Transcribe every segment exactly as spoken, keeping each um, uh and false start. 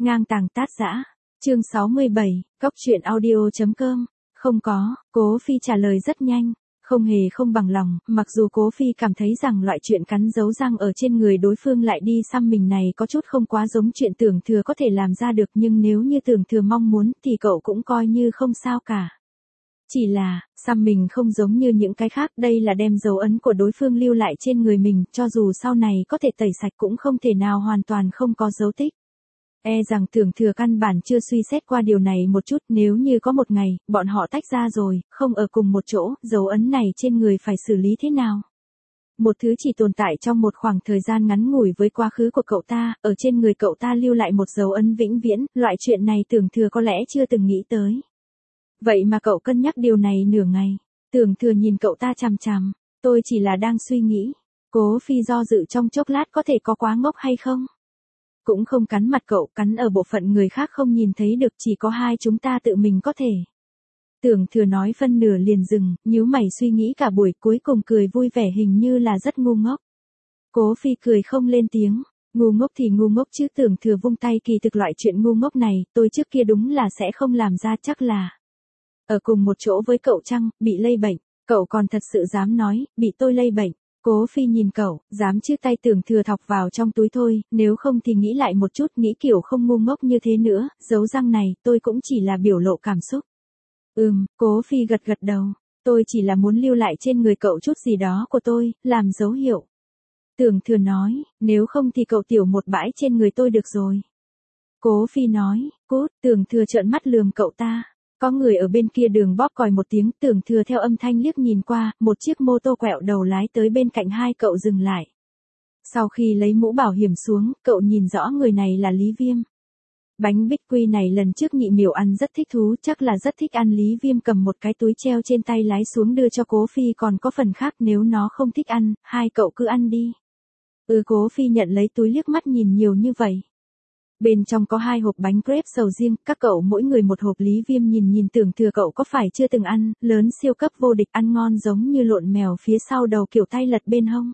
Ngang tàng tát dã. Chương sáu mươi bảy, cóc truyện audio chấm com. Không có, Cố Phi trả lời rất nhanh, không hề không bằng lòng, mặc dù Cố Phi cảm thấy rằng loại chuyện cắn dấu răng ở trên người đối phương lại đi xăm mình này có chút không quá giống chuyện Tưởng Thừa có thể làm ra được, nhưng nếu như Tưởng Thừa mong muốn thì cậu cũng coi như không sao cả. Chỉ là, xăm mình không giống như những cái khác, đây là đem dấu ấn của đối phương lưu lại trên người mình, cho dù sau này có thể tẩy sạch cũng không thể nào hoàn toàn không có dấu tích. E rằng Tưởng Thừa căn bản chưa suy xét qua điều này một chút, nếu như có một ngày, bọn họ tách ra rồi, không ở cùng một chỗ, dấu ấn này trên người phải xử lý thế nào? Một thứ chỉ tồn tại trong một khoảng thời gian ngắn ngủi với quá khứ của cậu ta, ở trên người cậu ta lưu lại một dấu ấn vĩnh viễn, loại chuyện này Tưởng Thừa có lẽ chưa từng nghĩ tới. Vậy mà cậu cân nhắc điều này nửa ngày. Tưởng Thừa nhìn cậu ta chằm chằm, tôi chỉ là đang suy nghĩ. Cố Phi do dự trong chốc lát, có thể có quá ngốc hay không? Cũng không cắn mặt cậu, cắn ở bộ phận người khác không nhìn thấy được, chỉ có hai chúng ta tự mình có thể. Tưởng Thừa nói phân nửa liền dừng, nhíu mày suy nghĩ cả buổi, cuối cùng cười vui vẻ, hình như là rất ngu ngốc. Cố Phi cười không lên tiếng, ngu ngốc thì ngu ngốc chứ. Tưởng Thừa vung tay, kỳ thực loại chuyện ngu ngốc này, tôi trước kia đúng là sẽ không làm ra, chắc là ở cùng một chỗ với cậu chăng, bị lây bệnh, cậu còn thật sự dám nói, bị tôi lây bệnh. Cố Phi nhìn cậu, dám chứ? Tay Tưởng Thừa thọc vào trong túi thôi, nếu không thì nghĩ lại một chút, nghĩ kiểu không ngu ngốc như thế nữa, dấu răng này, tôi cũng chỉ là biểu lộ cảm xúc. Ừm, Cố Phi gật gật đầu, tôi chỉ là muốn lưu lại trên người cậu chút gì đó của tôi, làm dấu hiệu. Tưởng Thừa nói, nếu không thì cậu tiểu một bãi trên người tôi được rồi. Cố Phi nói, cút. Tưởng Thừa trợn mắt lườm cậu ta. Có người ở bên kia đường bóp còi một tiếng, Tưởng Thừa theo âm thanh liếc nhìn qua, một chiếc mô tô quẹo đầu lái tới bên cạnh hai cậu dừng lại. Sau khi lấy mũ bảo hiểm xuống, cậu nhìn rõ người này là Lý Viêm. Bánh bích quy này lần trước Nhị Miểu ăn rất thích thú, chắc là rất thích ăn. Lý Viêm cầm một cái túi treo trên tay lái xuống đưa cho Cố Phi, còn có phần khác nếu nó không thích ăn, hai cậu cứ ăn đi. Ừ. Cố Phi nhận lấy túi, liếc mắt nhìn nhiều như vậy. Bên trong có hai hộp bánh crepe sầu riêng, các cậu mỗi người một hộp. Lý Viêm nhìn nhìn Tưởng Thừa, cậu có phải chưa từng ăn, lớn siêu cấp vô địch, ăn ngon giống như lộn mèo phía sau đầu, kiểu tay lật bên hông.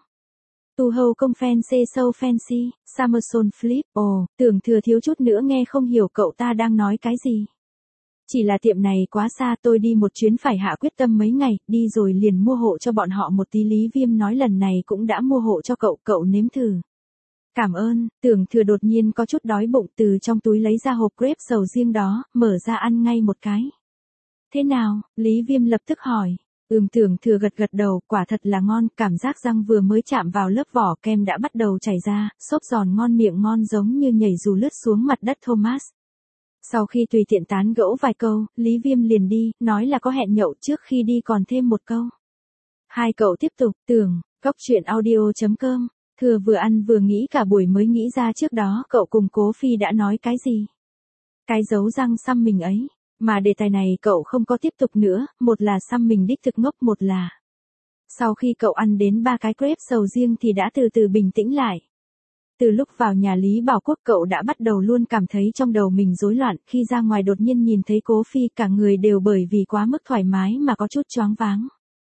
Tu hầu công fancy so fancy, Summerson flip. Ồ, Tưởng Thừa thiếu chút nữa nghe không hiểu cậu ta đang nói cái gì. Chỉ là tiệm này quá xa, tôi đi một chuyến phải hạ quyết tâm mấy ngày, đi rồi liền mua hộ cho bọn họ một tí. Lý Viêm nói lần này cũng đã mua hộ cho cậu, cậu nếm thử. Cảm ơn. Tưởng Thừa đột nhiên có chút đói bụng, từ trong túi lấy ra hộp crepe sầu riêng đó, mở ra ăn ngay một cái. Thế nào? Lý Viêm lập tức hỏi. Ừm. Tưởng Thừa gật gật đầu, quả thật là ngon, cảm giác răng vừa mới chạm vào lớp vỏ kem đã bắt đầu chảy ra, xốp giòn ngon miệng, ngon giống như nhảy dù lướt xuống mặt đất Thomas. Sau khi tùy tiện tán gẫu vài câu, Lý Viêm liền đi, nói là có hẹn nhậu, trước khi đi còn thêm một câu. Hai cậu tiếp tục. Tưởng, cóc truyện audio chấm com. Thừa vừa ăn vừa nghĩ cả buổi mới nghĩ ra trước đó cậu cùng Cố Phi đã nói cái gì. Cái dấu răng xăm mình ấy, mà đề tài này cậu không có tiếp tục nữa, một là xăm mình đích thực ngốc, một là sau khi cậu ăn đến ba cái crepe sầu riêng thì đã từ từ bình tĩnh lại. Từ lúc vào nhà Lý Bảo Quốc cậu đã bắt đầu luôn cảm thấy trong đầu mình rối loạn, khi ra ngoài đột nhiên nhìn thấy Cố Phi cả người đều bởi vì quá mức thoải mái mà có chút choáng váng.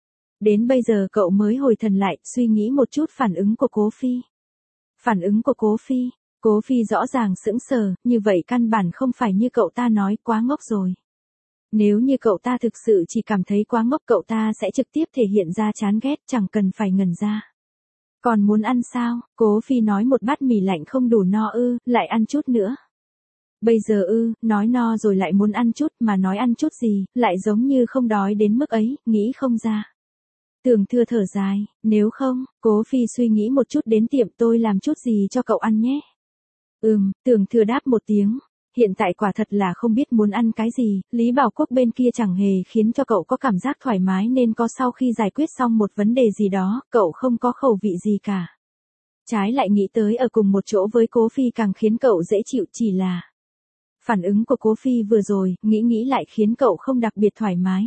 Đến bây giờ cậu mới hồi thần lại, suy nghĩ một chút phản ứng của Cố Phi. Phản ứng của Cố Phi, Cố Phi rõ ràng sững sờ, như vậy căn bản không phải như cậu ta nói, quá ngốc rồi. Nếu như cậu ta thực sự chỉ cảm thấy quá ngốc, cậu ta sẽ trực tiếp thể hiện ra chán ghét, chẳng cần phải ngần ra. Còn muốn ăn sao? Cố Phi nói, một bát mì lạnh không đủ no ư, lại ăn chút nữa. Bây giờ ư, nói no rồi lại muốn ăn chút, mà nói ăn chút gì, lại giống như không đói đến mức ấy, nghĩ không ra. Tưởng Thừa thở dài, nếu không, Cố Phi suy nghĩ một chút, đến tiệm tôi làm chút gì cho cậu ăn nhé. Ừm. Tưởng Thừa đáp một tiếng, hiện tại quả thật là không biết muốn ăn cái gì, Lý Bảo Quốc bên kia chẳng hề khiến cho cậu có cảm giác thoải mái, nên có sau khi giải quyết xong một vấn đề gì đó, cậu không có khẩu vị gì cả. Trái lại nghĩ tới ở cùng một chỗ với Cố Phi càng khiến cậu dễ chịu, chỉ là phản ứng của Cố Phi vừa rồi, nghĩ nghĩ lại khiến cậu không đặc biệt thoải mái.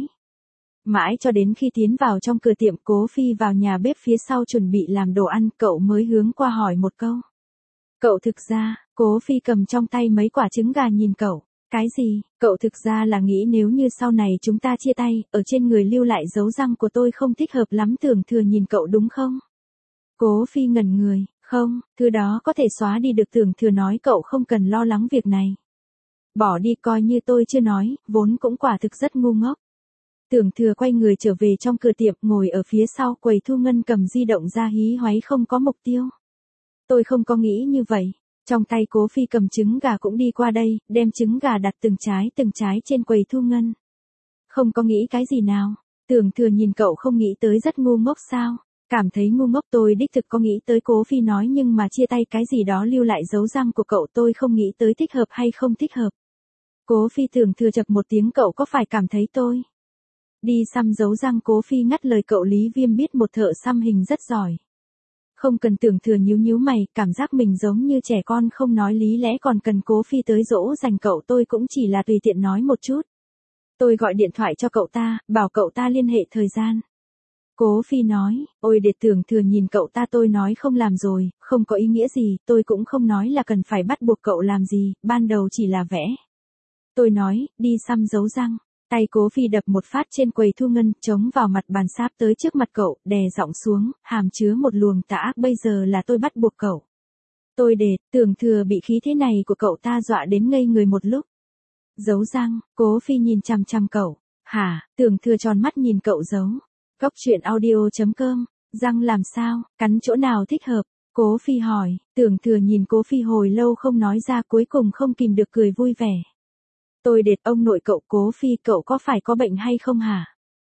Mãi cho đến khi tiến vào trong cửa tiệm, Cố Phi vào nhà bếp phía sau chuẩn bị làm đồ ăn, cậu mới hướng qua hỏi một câu. Cậu thực ra, Cố Phi cầm trong tay mấy quả trứng gà nhìn cậu. Cái gì? Cậu thực ra là nghĩ nếu như sau này chúng ta chia tay, ở trên người lưu lại dấu răng của tôi không thích hợp lắm. Tưởng Thừa nhìn cậu đúng không? Cố Phi ngẩn người, không, thứ đó có thể xóa đi được. Tưởng Thừa nói cậu không cần lo lắng việc này. Bỏ đi coi như tôi chưa nói, vốn cũng quả thực rất ngu ngốc. Tưởng Thừa quay người trở về trong cửa tiệm, ngồi ở phía sau quầy thu ngân cầm di động ra hí hoáy không có mục tiêu. Tôi không có nghĩ như vậy. Trong tay Cố Phi cầm trứng gà cũng đi qua đây, đem trứng gà đặt từng trái từng trái trên quầy thu ngân. Không có nghĩ cái gì nào. Tưởng Thừa nhìn cậu không nghĩ tới rất ngu ngốc sao? Cảm thấy ngu ngốc. Tôi đích thực có nghĩ tới, Cố Phi nói, nhưng mà chia tay cái gì đó lưu lại dấu răng của cậu tôi không nghĩ tới thích hợp hay không thích hợp. Cố Phi. Tưởng Thừa chập một tiếng, cậu có phải cảm thấy tôi đi xăm dấu răng? Cố Phi ngắt lời cậu, Lý Viêm biết một thợ xăm hình rất giỏi. Không cần. Tưởng Thừa nhíu nhíu mày, cảm giác mình giống như trẻ con không nói lý lẽ, còn cần Cố Phi tới dỗ dành cậu. Tôi cũng chỉ là tùy tiện nói một chút. Tôi gọi điện thoại cho cậu ta, bảo cậu ta liên hệ thời gian. Cố Phi nói, ôi để. Tưởng Thừa nhìn cậu ta, tôi nói không làm rồi, không có ý nghĩa gì, tôi cũng không nói là cần phải bắt buộc cậu làm gì, ban đầu chỉ là vẽ. Tôi nói, đi xăm dấu răng. Tay Cố Phi đập một phát trên quầy thu ngân, chống vào mặt bàn, sáp tới trước mặt cậu, đè giọng xuống, hàm chứa một luồng tà ác, bây giờ là tôi bắt buộc cậu. Tôi để. Tưởng Thừa bị khí thế này của cậu ta dọa đến ngây người một lúc. Dấu răng. Cố Phi nhìn chằm chằm cậu. Hả? Tưởng Thừa tròn mắt nhìn cậu. Giấu. Cóc truyện audio chấm com. Răng làm sao? Cắn chỗ nào thích hợp? Cố Phi hỏi. Tưởng Thừa nhìn Cố Phi hồi lâu không nói ra, cuối cùng không kìm được cười vui vẻ. Tôi đệt ông nội cậu. Cố Phi, cậu có phải có bệnh hay không hả?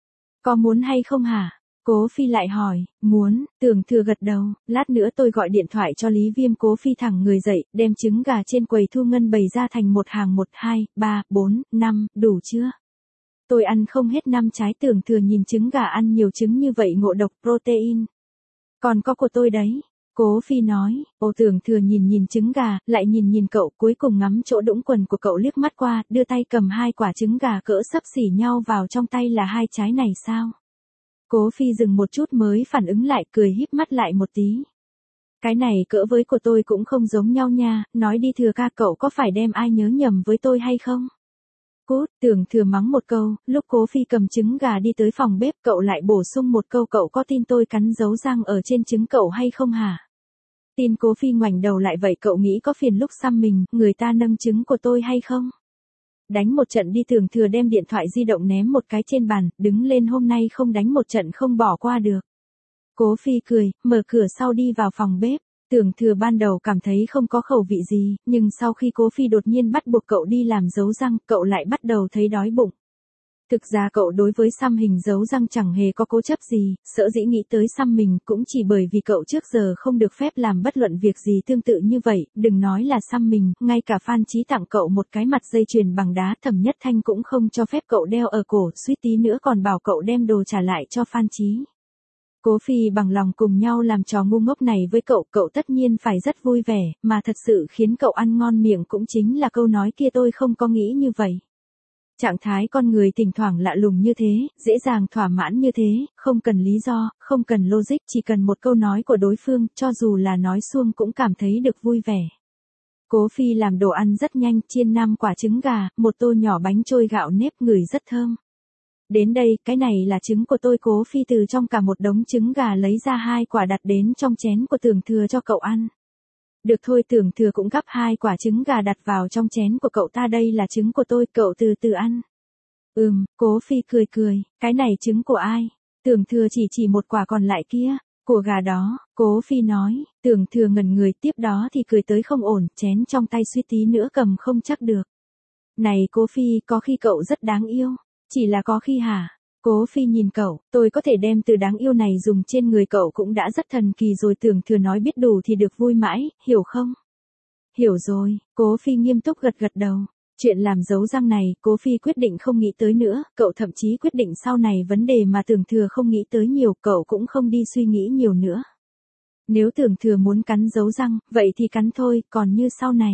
Có muốn hay không hả? Cố Phi lại hỏi. Muốn. Tưởng Thừa gật đầu. Lát nữa tôi gọi điện thoại cho Lý Viêm. Cố Phi thẳng người dậy, đem trứng gà trên quầy thu ngân bày ra thành một hàng, một, hai, ba, bốn, năm, đủ chưa? Tôi ăn không hết năm trái. Tưởng Thừa nhìn trứng gà, ăn nhiều trứng như vậy ngộ độc protein. Còn có của tôi đấy. Cố Phi nói. Ô. Tưởng Thừa nhìn nhìn trứng gà, lại nhìn nhìn cậu, cuối cùng ngắm chỗ đũng quần của cậu liếc mắt qua, đưa tay cầm hai quả trứng gà cỡ xấp xỉ nhau vào trong tay. Là hai trái này sao? Cố Phi dừng một chút mới phản ứng lại, cười híp mắt lại một tí. Cái này cỡ với của tôi cũng không giống nhau nha, nói đi Thừa ca, cậu có phải đem ai nhớ nhầm với tôi hay không? Cút. Tưởng Thừa mắng một câu, lúc Cố Phi cầm trứng gà đi tới phòng bếp, cậu lại bổ sung một câu, cậu có tin tôi cắn dấu răng ở trên trứng cậu hay không hả? Tin. Cố Phi ngoảnh đầu lại, vậy cậu nghĩ có phiền lúc xăm mình, người ta nâng trứng của tôi hay không? Đánh một trận đi. Tưởng Thừa đem điện thoại di động ném một cái trên bàn, đứng lên, hôm nay không đánh một trận không bỏ qua được. Cố Phi cười, mở cửa sau đi vào phòng bếp. Tưởng Thừa ban đầu cảm thấy không có khẩu vị gì, nhưng sau khi Cố Phi đột nhiên bắt buộc cậu đi làm dấu răng, cậu lại bắt đầu thấy đói bụng. Thực ra cậu đối với xăm hình dấu răng chẳng hề có cố chấp gì, sở dĩ nghĩ tới xăm mình cũng chỉ bởi vì cậu trước giờ không được phép làm bất luận việc gì tương tự như vậy, đừng nói là xăm mình, ngay cả Phan Chí tặng cậu một cái mặt dây chuyền bằng đá, Thẩm Nhất Thanh cũng không cho phép cậu đeo ở cổ, suýt tí nữa còn bảo cậu đem đồ trả lại cho Phan Chí. Cố Phi bằng lòng cùng nhau làm trò ngu ngốc này với cậu, cậu tất nhiên phải rất vui vẻ, mà thật sự khiến cậu ăn ngon miệng cũng chính là câu nói kia, tôi không có nghĩ như vậy. Trạng thái con người thỉnh thoảng lạ lùng như thế, dễ dàng thỏa mãn như thế, không cần lý do, không cần logic, chỉ cần một câu nói của đối phương, cho dù là nói suông cũng cảm thấy được vui vẻ. Cố Phi làm đồ ăn rất nhanh, chiên năm quả trứng gà, một tô nhỏ bánh trôi gạo nếp, ngửi rất thơm. Đến đây, cái này là trứng của tôi. Cố Phi từ trong cả một đống trứng gà lấy ra hai quả đặt đến trong chén của Tưởng Thừa cho cậu ăn. Được thôi. Tưởng Thừa cũng gắp hai quả trứng gà đặt vào trong chén của cậu ta, đây là trứng của tôi, cậu từ từ ăn. Ừm. Cố Phi cười cười, cái này trứng của ai? Tưởng Thừa chỉ chỉ một quả còn lại kia, của gà đó. Cố Phi nói. Tưởng Thừa ngẩn người, tiếp đó thì cười tới không ổn, chén trong tay suýt tí nữa cầm không chắc được. Này Cố Phi, có khi cậu rất đáng yêu. Chỉ là có khi hả? Cố Phi nhìn cậu, tôi có thể đem từ đáng yêu này dùng trên người cậu cũng đã rất thần kỳ rồi. Tưởng Thừa nói biết đủ thì được vui mãi, hiểu không? Hiểu rồi. Cố Phi nghiêm túc gật gật đầu. Chuyện làm dấu răng này, Cố Phi quyết định không nghĩ tới nữa, cậu thậm chí quyết định sau này vấn đề mà Tưởng Thừa không nghĩ tới nhiều, cậu cũng không đi suy nghĩ nhiều nữa. Nếu Tưởng Thừa muốn cắn dấu răng, vậy thì cắn thôi, còn như sau này.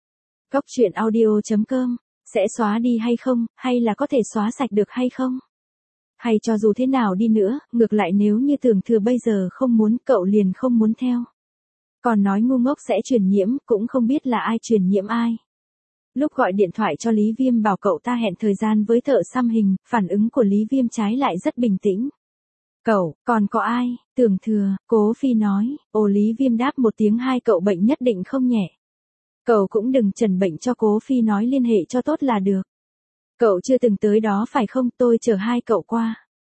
Cóc truyện audio chấm com. Sẽ xóa đi hay không, hay là có thể xóa sạch được hay không? Hay cho dù thế nào đi nữa, ngược lại nếu như Tưởng Thừa bây giờ không muốn, cậu liền không muốn theo. Còn nói ngu ngốc sẽ truyền nhiễm, cũng không biết là ai truyền nhiễm ai. Lúc gọi điện thoại cho Lý Viêm bảo cậu ta hẹn thời gian với thợ xăm hình, phản ứng của Lý Viêm trái lại rất bình tĩnh. Cậu, còn có ai? Tưởng Thừa. Cố Phi nói. Ồ. Lý Viêm đáp một tiếng, hai cậu bệnh nhất định không nhẹ. Cậu cũng đừng chẩn bệnh cho Cố Phi nói liên hệ cho tốt là được. Cậu chưa từng tới đó phải không, tôi chở hai cậu qua.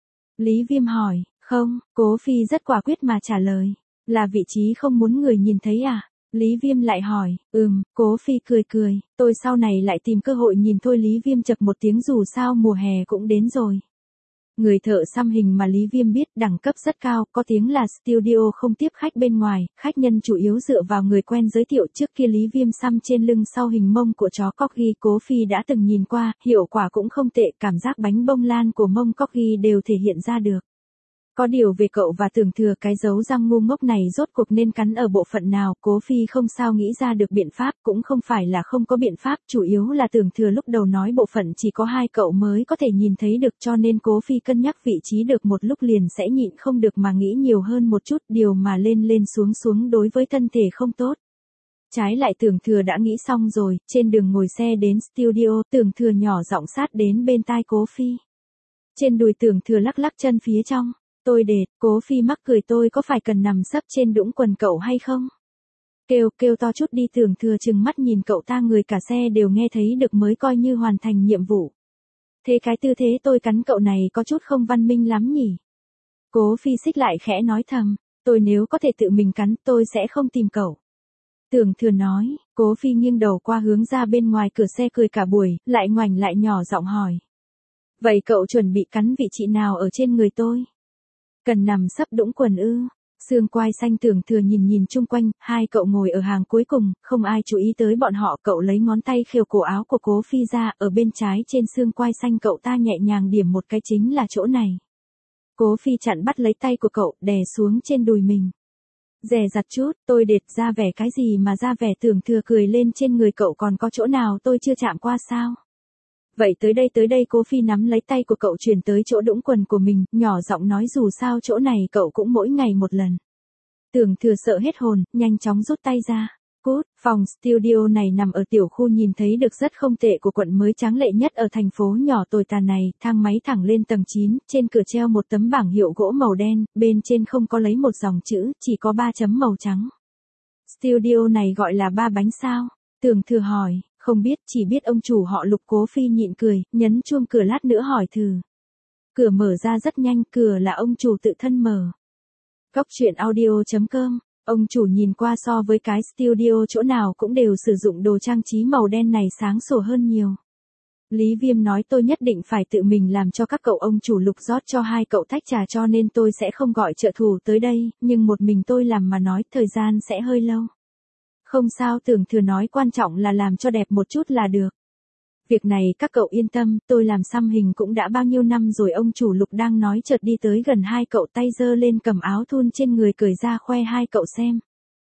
Lý Viêm hỏi, không, Cố Phi rất quả quyết mà trả lời. Là vị trí không muốn người nhìn thấy à? Lý Viêm lại hỏi, ừm, Cố Phi cười cười, tôi sau này lại tìm cơ hội nhìn thôi. Lý Viêm chập một tiếng, dù sao mùa hè cũng đến rồi. Người thợ xăm hình mà Lý Viêm biết đẳng cấp rất cao, có tiếng là studio không tiếp khách bên ngoài, khách nhân chủ yếu dựa vào người quen giới thiệu. Trước kia Lý Viêm xăm trên lưng sau hình mông của chó Corgi, Cố Phi đã từng nhìn qua, hiệu quả cũng không tệ, cảm giác bánh bông lan của mông Corgi đều thể hiện ra được. Có điều về cậu và Tưởng Thừa, cái dấu răng ngu ngốc này rốt cuộc nên cắn ở bộ phận nào, Cố Phi không sao nghĩ ra được biện pháp, cũng không phải là không có biện pháp, chủ yếu là Tưởng Thừa lúc đầu nói bộ phận chỉ có hai cậu mới có thể nhìn thấy được, cho nên Cố Phi cân nhắc vị trí được một lúc liền sẽ nhịn không được mà nghĩ nhiều hơn một chút, điều mà lên lên xuống xuống đối với thân thể không tốt. Trái lại Tưởng Thừa đã nghĩ xong rồi, trên đường ngồi xe đến studio, Tưởng Thừa nhỏ giọng sát đến bên tai Cố Phi. Trên đùi Tưởng Thừa lắc lắc chân phía trong. Tôi đệt, Cố Phi mắc cười, tôi có phải cần nằm sấp trên đũng quần cậu hay không? Kêu, kêu to chút đi. Tưởng Thừa trừng mắt nhìn cậu ta, người cả xe đều nghe thấy được mới coi như hoàn thành nhiệm vụ. Thế cái tư thế tôi cắn cậu này có chút không văn minh lắm nhỉ? Cố Phi xích lại khẽ nói thầm, tôi nếu có thể tự mình cắn tôi sẽ không tìm cậu. Tưởng Thừa nói, Cố Phi nghiêng đầu qua hướng ra bên ngoài cửa xe cười cả buổi, lại ngoảnh lại nhỏ giọng hỏi. Vậy cậu chuẩn bị cắn vị trí nào ở trên người tôi? Cần nằm sấp đũng quần ư? Xương quai xanh. Tưởng Thừa nhìn nhìn chung quanh, hai cậu ngồi ở hàng cuối cùng, không ai chú ý tới bọn họ. Cậu lấy ngón tay khều cổ áo của Cố Phi ra, ở bên trái trên xương quai xanh cậu ta nhẹ nhàng điểm một cái, chính là chỗ này. Cố Phi chặn bắt lấy tay của cậu, đè xuống trên đùi mình. Dè dặt chút, tôi đệt ra vẻ cái gì mà ra vẻ? Tưởng Thừa cười lên, trên người cậu còn có chỗ nào tôi chưa chạm qua sao? Vậy tới đây tới đây. Cố Phi nắm lấy tay của cậu chuyển tới chỗ đũng quần của mình, nhỏ giọng nói, dù sao chỗ này cậu cũng mỗi ngày một lần. Tưởng Thừa sợ hết hồn, nhanh chóng rút tay ra. Cút, phòng studio này nằm ở tiểu khu nhìn thấy được rất không tệ của quận mới tráng lệ nhất ở thành phố nhỏ tồi tàn này, thang máy thẳng lên tầng chín, trên cửa treo một tấm bảng hiệu gỗ màu đen, bên trên không có lấy một dòng chữ, chỉ có ba chấm màu trắng. Studio này gọi là Ba Bánh sao? Tưởng Thừa hỏi. Không biết, chỉ biết ông chủ họ Lục. Cố Phi nhịn cười, nhấn chuông cửa lát nữa hỏi thử. Cửa mở ra rất nhanh, cửa là ông chủ tự thân mở. Góc truyện audio chấm com. Ông chủ nhìn qua so với cái studio chỗ nào cũng đều sử dụng đồ trang trí màu đen này sáng sủa hơn nhiều. Lý Viêm nói, tôi nhất định phải tự mình làm cho các cậu. Ông chủ Lục rót cho hai cậu tách trà, cho nên tôi sẽ không gọi trợ thủ tới đây, nhưng một mình tôi làm mà nói thời gian sẽ hơi lâu. Không sao. Tưởng Thừa nói, quan trọng là làm cho đẹp một chút là được. Việc này các cậu yên tâm, tôi làm xăm hình cũng đã bao nhiêu năm rồi. Ông chủ Lục đang nói chợt đi tới gần hai cậu, tay giơ lên cầm áo thun trên người cởi ra khoe hai cậu xem.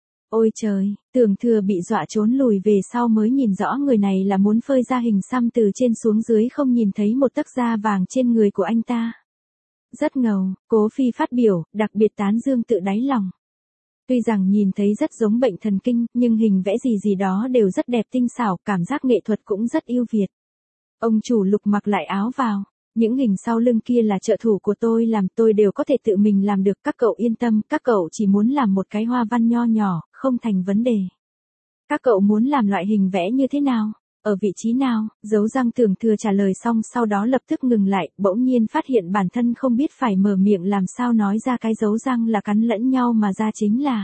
Ôi trời, Tưởng Thừa bị dọa trốn lùi về sau mới nhìn rõ người này là muốn phơi ra hình xăm từ trên xuống dưới, không nhìn thấy một tấc da vàng trên người của anh ta. Rất ngầu. Cố Phi phát biểu, đặc biệt tán dương tự đáy lòng. Tuy rằng nhìn thấy rất giống bệnh thần kinh, nhưng hình vẽ gì gì đó đều rất đẹp tinh xảo, cảm giác nghệ thuật cũng rất ưu việt. Ông chủ Lục mặc lại áo vào. Những hình sau lưng kia là trợ thủ của tôi làm, tôi đều có thể tự mình làm được. Các cậu yên tâm, các cậu chỉ muốn làm một cái hoa văn nho nhỏ, không thành vấn đề. Các cậu muốn làm loại hình vẽ như thế nào? Ở vị trí nào? Dấu răng. Tưởng Thừa trả lời xong sau đó lập tức ngừng lại, bỗng nhiên phát hiện bản thân không biết phải mở miệng làm sao nói ra cái dấu răng là cắn lẫn nhau mà ra chính là.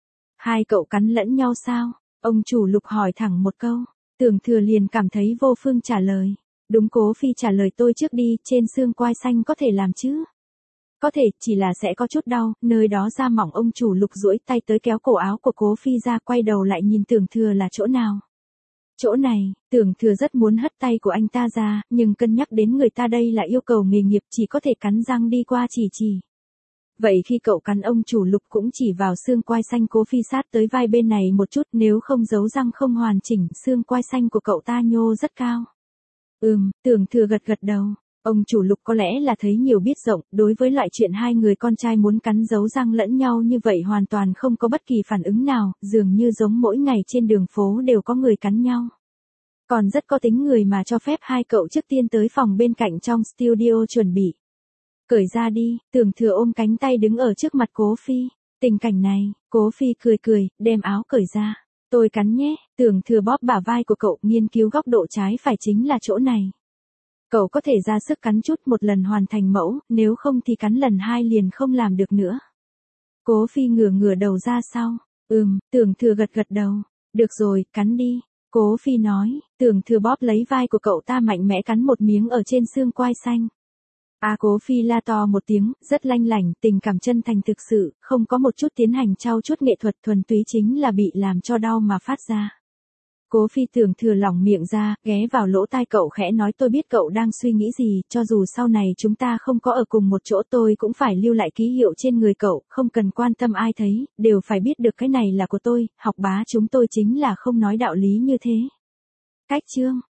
Hai cậu cắn lẫn nhau sao? Ông chủ Lục hỏi thẳng một câu. Tưởng Thừa liền cảm thấy vô phương trả lời. Đúng. Cố Phi trả lời, tôi trước đi, trên xương quai xanh có thể làm chứ? Có thể, chỉ là sẽ có chút đau, nơi đó da mỏng. Ông chủ Lục duỗi tay tới kéo cổ áo của Cố Phi ra, quay đầu lại nhìn Tưởng Thừa, là chỗ nào? Chỗ này. Tưởng Thừa rất muốn hất tay của anh ta ra, nhưng cân nhắc đến người ta đây là yêu cầu nghề nghiệp, chỉ có thể cắn răng đi qua chỉ chỉ. Vậy khi cậu cắn, ông chủ Lục cũng chỉ vào xương quai xanh. Cố Phi sát tới vai bên này một chút, nếu không dấu răng không hoàn chỉnh, xương quai xanh của cậu ta nhô rất cao. Ừm. Tưởng Thừa gật gật đầu. Ông chủ Lục có lẽ là thấy nhiều biết rộng, đối với loại chuyện hai người con trai muốn cắn dấu răng lẫn nhau như vậy hoàn toàn không có bất kỳ phản ứng nào, dường như giống mỗi ngày trên đường phố đều có người cắn nhau. Còn rất có tính người mà cho phép hai cậu trước tiên tới phòng bên cạnh trong studio chuẩn bị. Cởi ra đi. Tưởng Thừa ôm cánh tay đứng ở trước mặt Cố Phi. Tình cảnh này, Cố Phi cười cười, đem áo cởi ra. Tôi cắn nhé, Tưởng Thừa bóp bả vai của cậu, nghiên cứu góc độ trái phải chính là chỗ này. Cậu có thể ra sức cắn chút một lần hoàn thành mẫu, nếu không thì cắn lần hai liền không làm được nữa. Cố Phi ngửa ngửa đầu ra sau. Ừm, Tưởng Thừa gật gật đầu. Được rồi, cắn đi. Cố Phi nói, Tưởng Thừa bóp lấy vai của cậu ta mạnh mẽ cắn một miếng ở trên xương quai xanh. À, Cố Phi la to một tiếng, rất lanh lảnh, tình cảm chân thành thực sự, không có một chút tiến hành trau chuốt nghệ thuật, thuần túy chính là bị làm cho đau mà phát ra. Cố Phi Tưởng Thừa lỏng miệng ra, ghé vào lỗ tai cậu khẽ nói, tôi biết cậu đang suy nghĩ gì, cho dù sau này chúng ta không có ở cùng một chỗ tôi cũng phải lưu lại ký hiệu trên người cậu, không cần quan tâm ai thấy, đều phải biết được cái này là của tôi, học bá chúng tôi chính là không nói đạo lý như thế. Cách chương